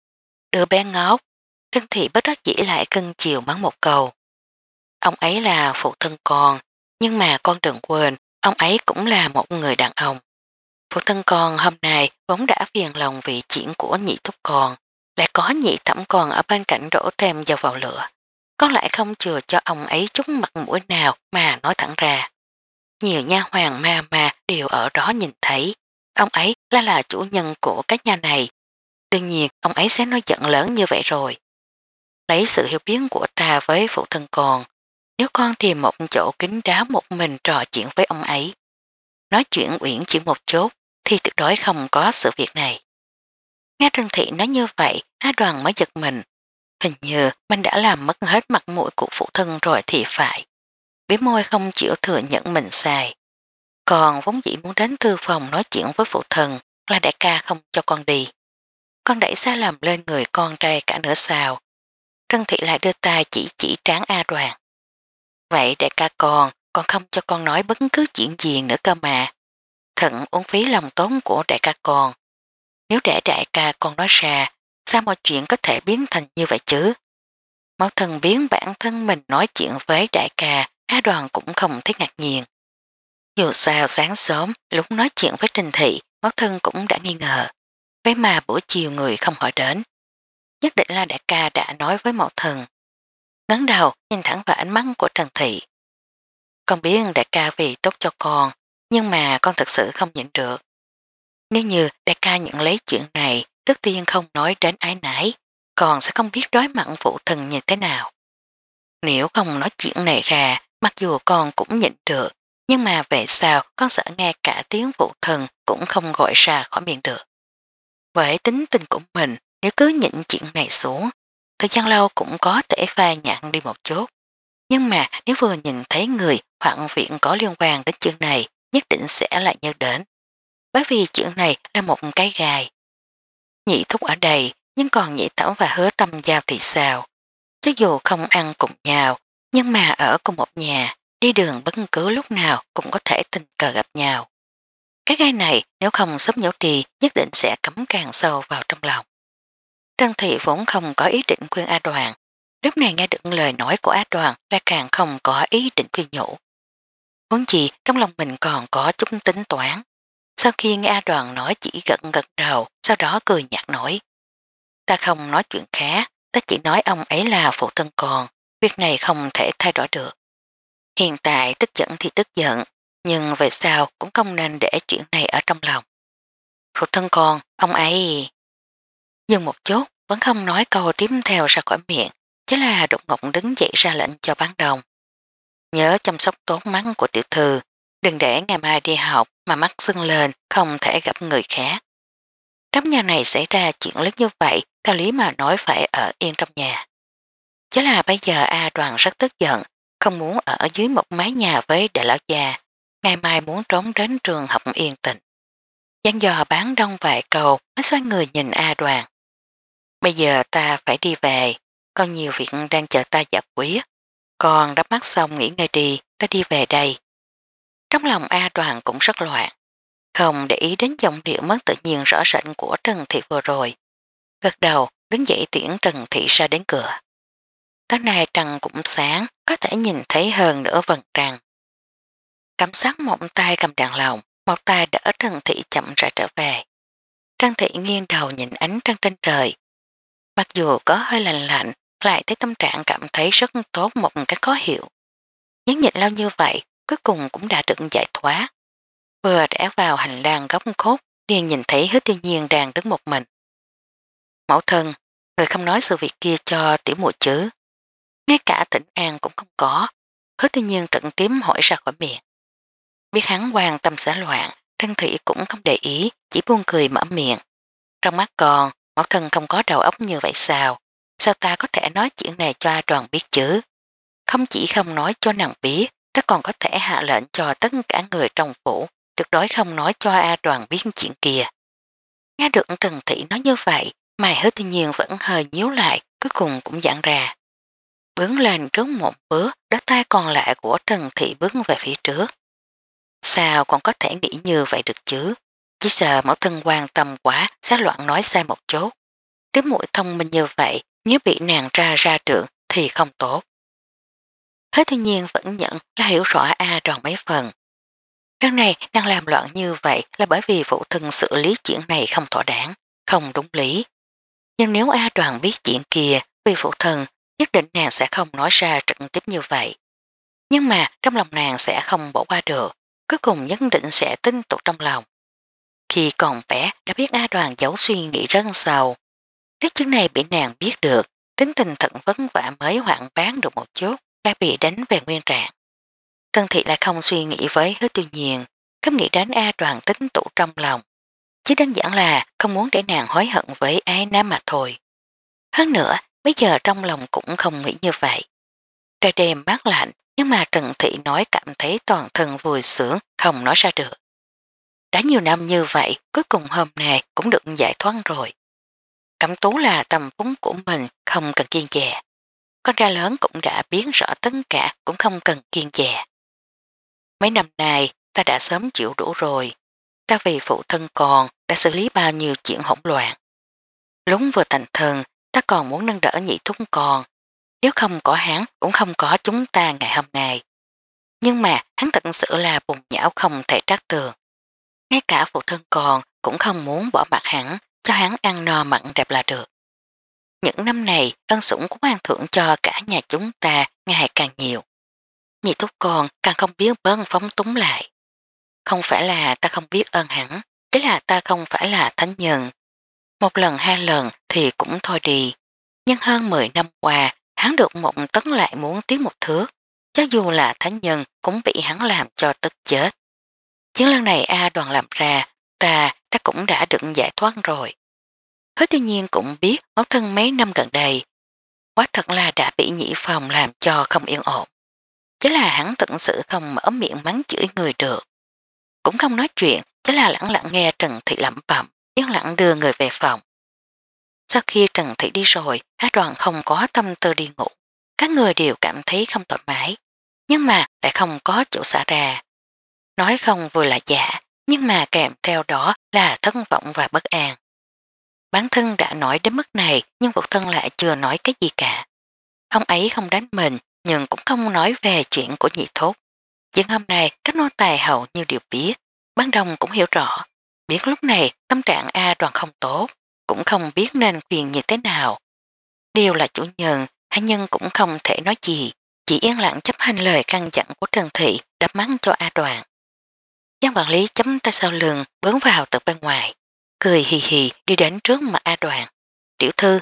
Đứa bé ngốc, Trần Thị bất đắc dĩ lại cưng chiều mắng một câu. Ông ấy là phụ thân con, nhưng mà con đừng quên, ông ấy cũng là một người đàn ông. Phụ thân con hôm nay vốn đã phiền lòng vì chuyện của nhị thúc con, lại có nhị thẩm con ở bên cạnh đổ thêm dầu vào lửa. Con lại không chừa cho ông ấy chút mặt mũi nào mà nói thẳng ra. Nhiều nha hoàng ma ma đều ở đó nhìn thấy, ông ấy là là chủ nhân của cái nhà này. Đương nhiên ông ấy sẽ nói giận lớn như vậy rồi. Lấy sự hiểu biết của ta với phụ thân con, nếu con tìm một chỗ kín đáo một mình trò chuyện với ông ấy, nói chuyện uyển chuyển một chút, thì tuyệt đối không có sự việc này. Nghe Trần Thị nói như vậy, A Đoàn mới giật mình. Hình như mình đã làm mất hết mặt mũi của phụ thân rồi thì phải. Bí môi không chịu thừa nhận mình sai. Còn vốn dĩ muốn đến thư phòng nói chuyện với phụ thân là đại ca không cho con đi. Con đẩy sai lầm lên người con trai cả nửa sao. Trân Thị lại đưa tay chỉ chỉ trán A Đoàn. Vậy đại ca con, con không cho con nói bất cứ chuyện gì nữa cơ mà. Thận uống phí lòng tốn của đại ca con. Nếu để đại ca con nói ra, sao mọi chuyện có thể biến thành như vậy chứ? Mẫu thân biến bản thân mình nói chuyện với đại ca, A Đoàn cũng không thấy ngạc nhiên. Dù sao sáng sớm, lúc nói chuyện với Trình Thị, mẫu thân cũng đã nghi ngờ. Vậy mà buổi chiều người không hỏi đến. Nhất định là đại ca đã nói với mẫu thân. Ngấn đầu nhìn thẳng vào ánh mắt của Trần Thị. Con biết đại ca vì tốt cho con, nhưng mà con thật sự không nhịn được. Nếu như đại ca nhận lấy chuyện này, trước tiên không nói đến ái nái, con sẽ không biết đối mặt phụ thân như thế nào. Nếu không nói chuyện này ra, mặc dù con cũng nhịn được, nhưng mà về sau con sợ nghe cả tiếng phụ thân cũng không gọi ra khỏi miệng được. Với tính tình của mình, nếu cứ nhịn chuyện này xuống, thời gian lâu cũng có thể phai nhạt đi một chút. Nhưng mà nếu vừa nhìn thấy người hoặc viện có liên quan đến chuyện này, nhất định sẽ lại nhớ đến. Bởi vì chuyện này là một cái gai. Nhị thúc ở đây, nhưng còn nhị thẩm và hứa tâm giao thì sao? Cho dù không ăn cùng nhau, nhưng mà ở cùng một nhà, đi đường bất cứ lúc nào cũng có thể tình cờ gặp nhau. Cái gai này nếu không sớm nhổ đi nhất định sẽ cắm càng sâu vào trong lòng. Trân Thị vốn không có ý định khuyên A Đoàn, lúc này nghe được lời nói của A Đoàn là càng không có ý định khuyên nhủ. Vốn gì trong lòng mình còn có chút tính toán. Sau khi nghe A Đoàn nói chỉ gật gật đầu, sau đó cười nhạt nói. Ta không nói chuyện khác, ta chỉ nói ông ấy là phụ thân con, việc này không thể thay đổi được. Hiện tại tức giận thì tức giận, nhưng về sau cũng không nên để chuyện này ở trong lòng. Phụ thân con, ông ấy... Dừng một chút, vẫn không nói câu tiếp theo ra khỏi miệng, chứ là đột ngột đứng dậy ra lệnh cho bán đồng. Nhớ chăm sóc tốt mắt của tiểu thư, đừng để ngày mai đi học mà mắt sưng lên không thể gặp người khác. Trong nhà này xảy ra chuyện lớn như vậy, theo lý mà nói phải ở yên trong nhà. Chứ là bây giờ A Đoàn rất tức giận, không muốn ở dưới một mái nhà với đại lão già, ngày mai muốn trốn đến trường học yên tĩnh. Gián dò bán đông vài câu, mới xoay người nhìn A Đoàn. Bây giờ ta phải đi về, còn nhiều việc đang chờ ta giải quyết. Còn đắp mắt xong nghỉ ngơi đi, ta đi về đây. Trong lòng A Đoàn cũng rất loạn, không để ý đến giọng điệu mất tự nhiên rõ rệt của Trần Thị vừa rồi. Gật đầu, đứng dậy tiễn Trần Thị ra đến cửa. Tối nay trăng cũng sáng, có thể nhìn thấy hơn nửa vầng trăng. Cảm giác một tay cầm đàn lồng, một tay đỡ Trần Thị chậm rãi trở về. Trần Thị nghiêng đầu nhìn ánh trăng trên trời. Mặc dù có hơi lạnh lạnh, lại thấy tâm trạng cảm thấy rất tốt một cách khó hiểu. Nhấn nhịn lâu như vậy, cuối cùng cũng đã được giải thoát. Vừa rẽ vào hành lang góc khúc, liền nhìn thấy Hứa Tiêu Nhiên đang đứng một mình. Mẫu thân, người không nói sự việc kia cho tiểu muội chứ. Ngay cả tỉnh an cũng không có. Hứa Tiêu Nhiên trận tím hỏi ra khỏi miệng. Biết hắn quan tâm xã loạn, Trân Thị cũng không để ý, chỉ buông cười mở miệng. Trong mắt con, mẫu thân không có đầu óc như vậy sao? Sao ta có thể nói chuyện này cho A Đoàn biết chứ? Không chỉ không nói cho nàng biết, ta còn có thể hạ lệnh cho tất cả người trong phủ, tuyệt đối không nói cho A Đoàn biết chuyện kia. Nghe được Trần Thị nói như vậy, mày hứa tự nhiên vẫn hơi nhíu lại, cuối cùng cũng giãn ra. Bước lên trước một bước, đỡ tay còn lại của Trần Thị bước về phía trước. Sao còn có thể nghĩ như vậy được chứ? Chỉ sợ mẫu thân quan tâm quá sẽ loạn nói sai một chút. Tiếp mũi thông minh như vậy, nếu bị nàng ra ra trưởng thì không tốt. Thế tuy nhiên vẫn nhận là hiểu rõ A Đoàn mấy phần. Lần này đang làm loạn như vậy là bởi vì phụ thân xử lý chuyện này không thỏa đáng, không đúng lý. Nhưng nếu A Đoàn biết chuyện kia vì phụ thân, nhất định nàng sẽ không nói ra trực tiếp như vậy. Nhưng mà trong lòng nàng sẽ không bỏ qua được, cuối cùng nhất định sẽ tin tụ trong lòng. Khi còn bé đã biết A Đoàn giấu suy nghĩ rất sâu. Nếu chuyện này bị nàng biết được, tính tình thận vấn vả mới hoạn bán được một chút, đã bị đánh về nguyên trạng. Trần Thị lại không suy nghĩ với Hứa Tiêu Nhiên, không nghĩ đến A Đoàn tính tụ trong lòng. Chỉ đơn giản là không muốn để nàng hối hận với ai nam mà thôi. Hơn nữa, bây giờ trong lòng cũng không nghĩ như vậy. Trời đêm mát lạnh, nhưng mà Trần Thị nói cảm thấy toàn thân vui sướng, không nói ra được. Đã nhiều năm như vậy, cuối cùng hôm nay cũng được giải thoát rồi. Cẩm Tú là tầm phúng của mình, không cần kiên dè. Con ra lớn cũng đã biết rõ tất cả, cũng không cần kiên dè. Mấy năm nay, ta đã sớm chịu đủ rồi. Ta vì phụ thân còn đã xử lý bao nhiêu chuyện hỗn loạn. Lúc vừa thành thân, ta còn muốn nâng đỡ nhị thúc con. Nếu không có hắn, cũng không có chúng ta ngày hôm nay. Nhưng mà hắn thật sự là bùng nhão không thể trát tường. Ngay cả phụ thân còn cũng không muốn bỏ mặt hắn, cho hắn ăn no mặn đẹp là được. Những năm này, ân sủng của hoàng thượng cho cả nhà chúng ta ngày càng nhiều. Nhị thúc con càng không biết bớn phóng túng lại. Không phải là ta không biết ơn hắn, chỉ là ta không phải là thánh nhân. Một lần hai lần thì cũng thôi đi. Nhưng hơn mười năm qua, hắn được một tấn lại muốn tiến một thước. Cho dù là thánh nhân cũng bị hắn làm cho tức chết. Chiến lần này A Đoàn làm ra, ta, ta cũng đã được giải thoát rồi. Hứa tuy nhiên cũng biết mẫu thân mấy năm gần đây. Quá thật là đã bị nhị phòng làm cho không yên ổn. Chứ là hắn thật sự không mở miệng mắng chửi người được. Cũng không nói chuyện, chứ là lặng lặng nghe Trần Thị lẩm bẩm, yên lặng đưa người về phòng. Sau khi Trần Thị đi rồi, A Đoàn không có tâm tư đi ngủ. Các người đều cảm thấy không thoải mái, nhưng mà lại không có chỗ xả ra. Nói không vừa là giả, nhưng mà kèm theo đó là thất vọng và bất an. Bản thân đã nói đến mức này, nhưng phụ thân lại chưa nói cái gì cả. Ông ấy không đánh mình, nhưng cũng không nói về chuyện của nhị thốt. Chuyện hôm nay các nô tài hầu như đều biết, Bán Đông cũng hiểu rõ. Biết lúc này tâm trạng A Đoàn không tốt, cũng không biết nên khuyên như thế nào. Điều là chủ nhân, hai nhân cũng không thể nói gì, chỉ yên lặng chấp hành lời căn dặn của Trần Thị đắp mắng cho A Đoàn. Giang quản lý chấm tay sau lưng bướng vào từ bên ngoài, cười hì hì đi đến trước mặt A Đoàn. Tiểu thư.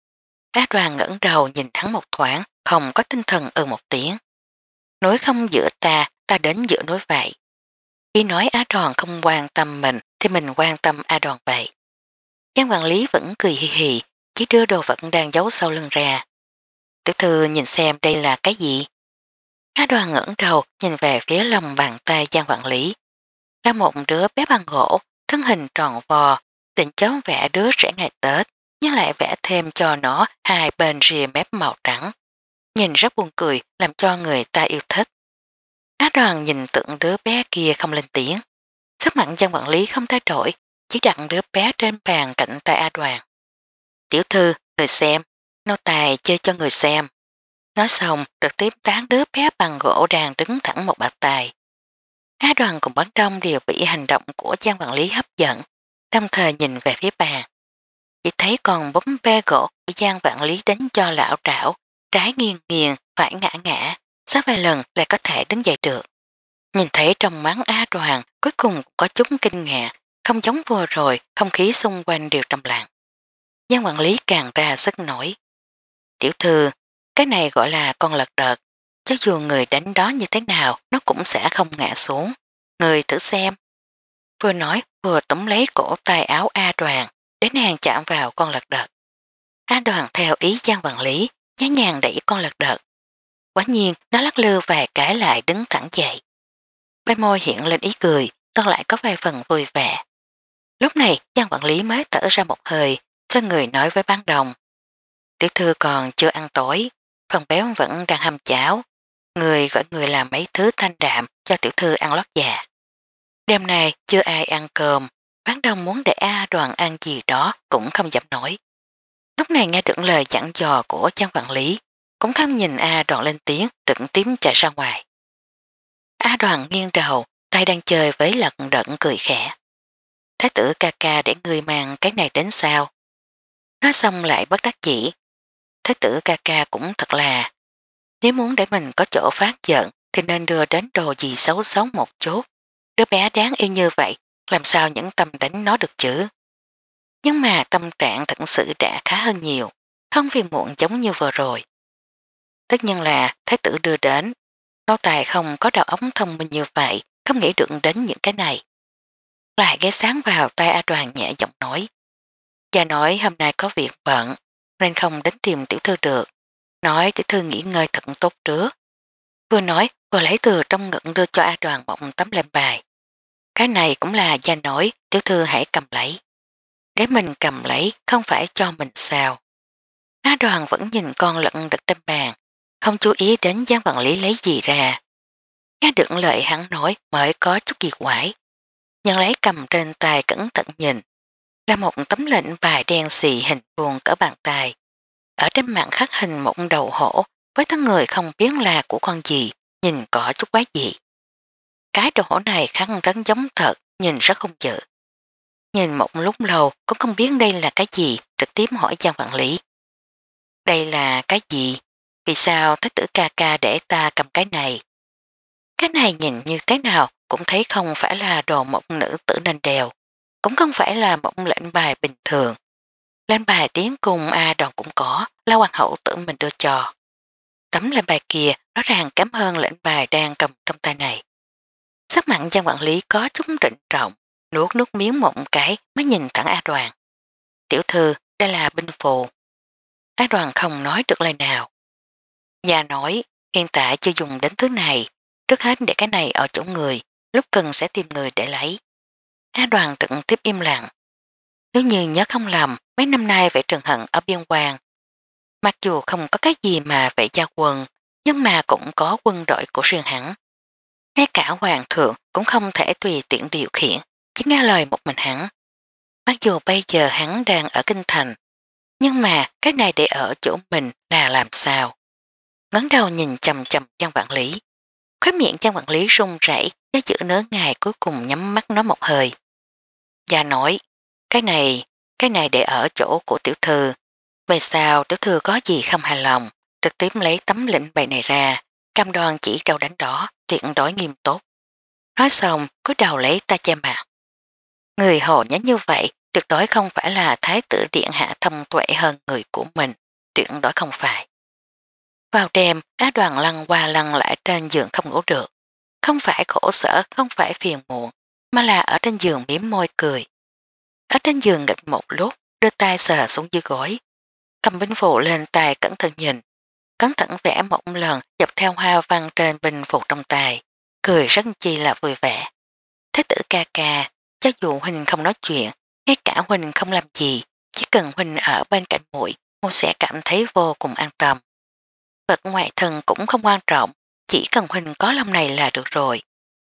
A Đoàn ngẩng đầu nhìn hắn một thoáng, không có tinh thần ừ một tiếng. Nói không giữa ta, ta đến giữa nói vậy. Khi nói Á Đoàn không quan tâm mình thì mình quan tâm A Đoàn vậy. Giang quản lý vẫn cười hì hì, chỉ đưa đồ vật đang giấu sau lưng ra. Tiểu thư nhìn xem đây là cái gì? Á Đoàn ngẩng đầu nhìn về phía lòng bàn tay Giang quản lý. Là một đứa bé bằng gỗ, thân hình tròn vò, định cháu vẽ đứa trẻ ngày Tết, nhưng lại vẽ thêm cho nó hai bên rìa mép màu trắng. Nhìn rất buồn cười, làm cho người ta yêu thích. Á Đoàn nhìn tượng đứa bé kia không lên tiếng. Sắc mặn Giang quản lý không thay đổi, chỉ đặt đứa bé trên bàn cạnh tay A Đoàn. Tiểu thư, người xem, nô tài chơi cho người xem. Nói xong, được tiếp tán đứa bé bằng gỗ đang đứng thẳng một bạc tài. A Đoàn cùng Bán Đông đều bị hành động của Giang quản lý hấp dẫn, đồng thời nhìn về phía bàn. Chỉ thấy còn bóng bê gỗ của Giang quản lý đánh cho lão trảo, trái nghiêng nghiêng, phải ngã ngã, sáu vài lần lại có thể đứng dậy được. Nhìn thấy trong mắt Á Đoàn cuối cùng có chút kinh ngạc, không giống vừa rồi không khí xung quanh đều trầm lặng. Giang quản lý càng ra sức nổi. Tiểu thư, cái này gọi là con lật đợt, cho dù người đánh đó như thế nào nó cũng sẽ không ngã xuống. Người thử xem. Vừa nói vừa túm lấy cổ tay áo A Đoàn để nàng chạm vào con lật đợt. A Đoàn theo ý Giang quản lý, nhá nhàng đẩy con lật đợt. Quả nhiên nó lắc lư vài cái lại đứng thẳng dậy. Bên môi hiện lên ý cười, còn lại có vài phần vui vẻ. Lúc này Giang quản lý mới thở ra một hơi, cho người nói với Bán Đồng. Tiểu thư còn chưa ăn tối, phần béo vẫn đang hầm cháo. Người gọi người làm mấy thứ thanh đạm cho tiểu thư ăn lót dạ. Đêm nay chưa ai ăn cơm, Bán Đồng muốn để A Đoàn ăn gì đó cũng không dám nổi. Lúc này nghe được lời dặn dò của Giang quản lý, cũng không nhìn A Đoàn lên tiếng, trực tiếp chạy ra ngoài. A Đoàn nghiêng đầu, tay đang chơi với lật đận cười khẽ. Thái tử ca ca để người mang cái này đến sao? Nói xong lại bất đắc chỉ. Thái tử ca ca cũng thật là, nếu muốn để mình có chỗ phát giận thì nên đưa đến đồ gì xấu xấu một chút. Đứa bé đáng yêu như vậy, làm sao những tâm đánh nó được chứ? Nhưng mà tâm trạng thật sự đã khá hơn nhiều, không phiền muộn giống như vừa rồi. Tất nhiên là thái tử đưa đến, nô tài không có đầu óc thông minh như vậy, không nghĩ được đến những cái này. Lại ghé sáng vào tay A Đoàn nhẹ giọng nói. Cha nói hôm nay có việc bận, nên không đến tìm tiểu thư được. Nói tiểu thư nghỉ ngơi thật tốt trước. Vừa nói vừa lấy từ trong ngực đưa cho A Đoàn một tấm lệnh bài. Cái này cũng là gia nói, tiểu thư hãy cầm lấy. Để mình cầm lấy, không phải cho mình sao. A Đoàn vẫn nhìn con lẫn đực trên bàn, không chú ý đến Giang quản lý lấy gì ra. Nghe được lời hắn nói mới có chút kỳ quái. Nhận lấy cầm trên tay cẩn thận nhìn, là một tấm lệnh bài đen xì hình vuông cỡ bàn tay. Ở trên mạng khắc hình một đầu hổ với thân người không biết là của con gì, nhìn có chút quái dị. Cái đầu hổ này khắc rất giống thật, nhìn rất không chữ. Nhìn một lúc lâu cũng không biết đây là cái gì, trực tiếp hỏi Giang quản lý. Đây là cái gì? Vì sao thái tử ca ca để ta cầm cái này? Cái này nhìn như thế nào cũng thấy không phải là đồ một nữ tử nên đeo, cũng không phải là một lệnh bài bình thường. Lệnh bài tiếng cùng A Đoàn cũng có, là hoàng hậu tự mình đưa cho. Tấm lệnh bài kia rõ ràng kém hơn lệnh bài đang cầm trong tay này. Sắc mặn Giang quản lý có chút trịnh trọng, nuốt nước miếng một cái mới nhìn thẳng A Đoàn. Tiểu thư, đây là binh phù. A Đoàn không nói được lời nào. Gia nói, hiện tại chưa dùng đến thứ này, trước hết để cái này ở chỗ người, lúc cần sẽ tìm người để lấy. A Đoàn trực tiếp im lặng. Nếu như nhớ không lầm, mấy năm nay vệ Trường Hận ở biên quan. Mặc dù không có cái gì mà vệ gia quân, nhưng mà cũng có quân đội của riêng hắn. Ngay cả hoàng thượng cũng không thể tùy tiện điều khiển, chỉ nghe lời một mình hắn. Mặc dù bây giờ hắn đang ở kinh thành, nhưng mà cái này để ở chỗ mình là làm sao? Ngấn đầu nhìn chầm chầm Giang quản lý. Khói miệng Giang quản lý run rẩy, giá chữ nớ ngày cuối cùng nhắm mắt nói một hơi. Gia nói, cái này, cái này để ở chỗ của tiểu thư. Về sao tiểu thư có gì không hài lòng, trực tiếp lấy tấm lệnh bài này ra, cam đoan chỉ trao đánh đỏ, tuyệt đối nghiêm tốt. Nói xong, cúi đầu lấy ta che mặt. Người hồ nhá như vậy, tuyệt đối không phải là thái tử điện hạ thông tuệ hơn người của mình, tuyệt đối không phải. Vào đêm, Á Đoàn lăn qua lăn lại trên giường không ngủ được. Không phải khổ sở, không phải phiền muộn, mà là ở trên giường miếm môi cười. Ở trên giường nghịch một lúc, đưa tay sờ xuống dưới gối. Cầm binh phụ lên tay cẩn thận nhìn. Cẩn thận vẽ một lần dọc theo hoa văn trên binh phụ trong tay. Cười rất chi là vui vẻ. Thế tử ca ca, cho dù Huynh không nói chuyện, ngay cả Huynh không làm gì, chỉ cần Huynh ở bên cạnh muội, muội sẽ cảm thấy vô cùng an tâm. Vật ngoại thân cũng không quan trọng, chỉ cần Huynh có lòng này là được rồi.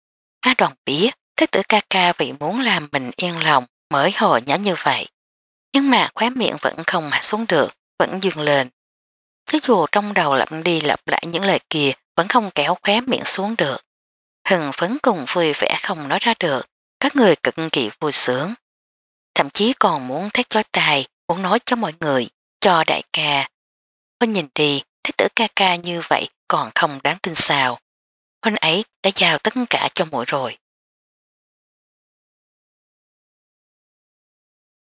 Á Đoàn biết, thế tử ca ca vì muốn làm mình yên lòng mới hồ nháo như vậy. Nhưng mà khóe miệng vẫn không hạ xuống được, vẫn dừng lên. Chứ dù trong đầu lặp đi lặp lại những lời kia vẫn không kéo khóe miệng xuống được. Hừng phấn cùng vui vẻ không nói ra được, các người cực kỳ vui sướng. Thậm chí còn muốn thét chói tai, muốn nói cho mọi người, cho đại ca. Huynh nhìn đi, thế tử ca ca như vậy còn không đáng tin sao. Huynh ấy đã giao tất cả cho muội rồi.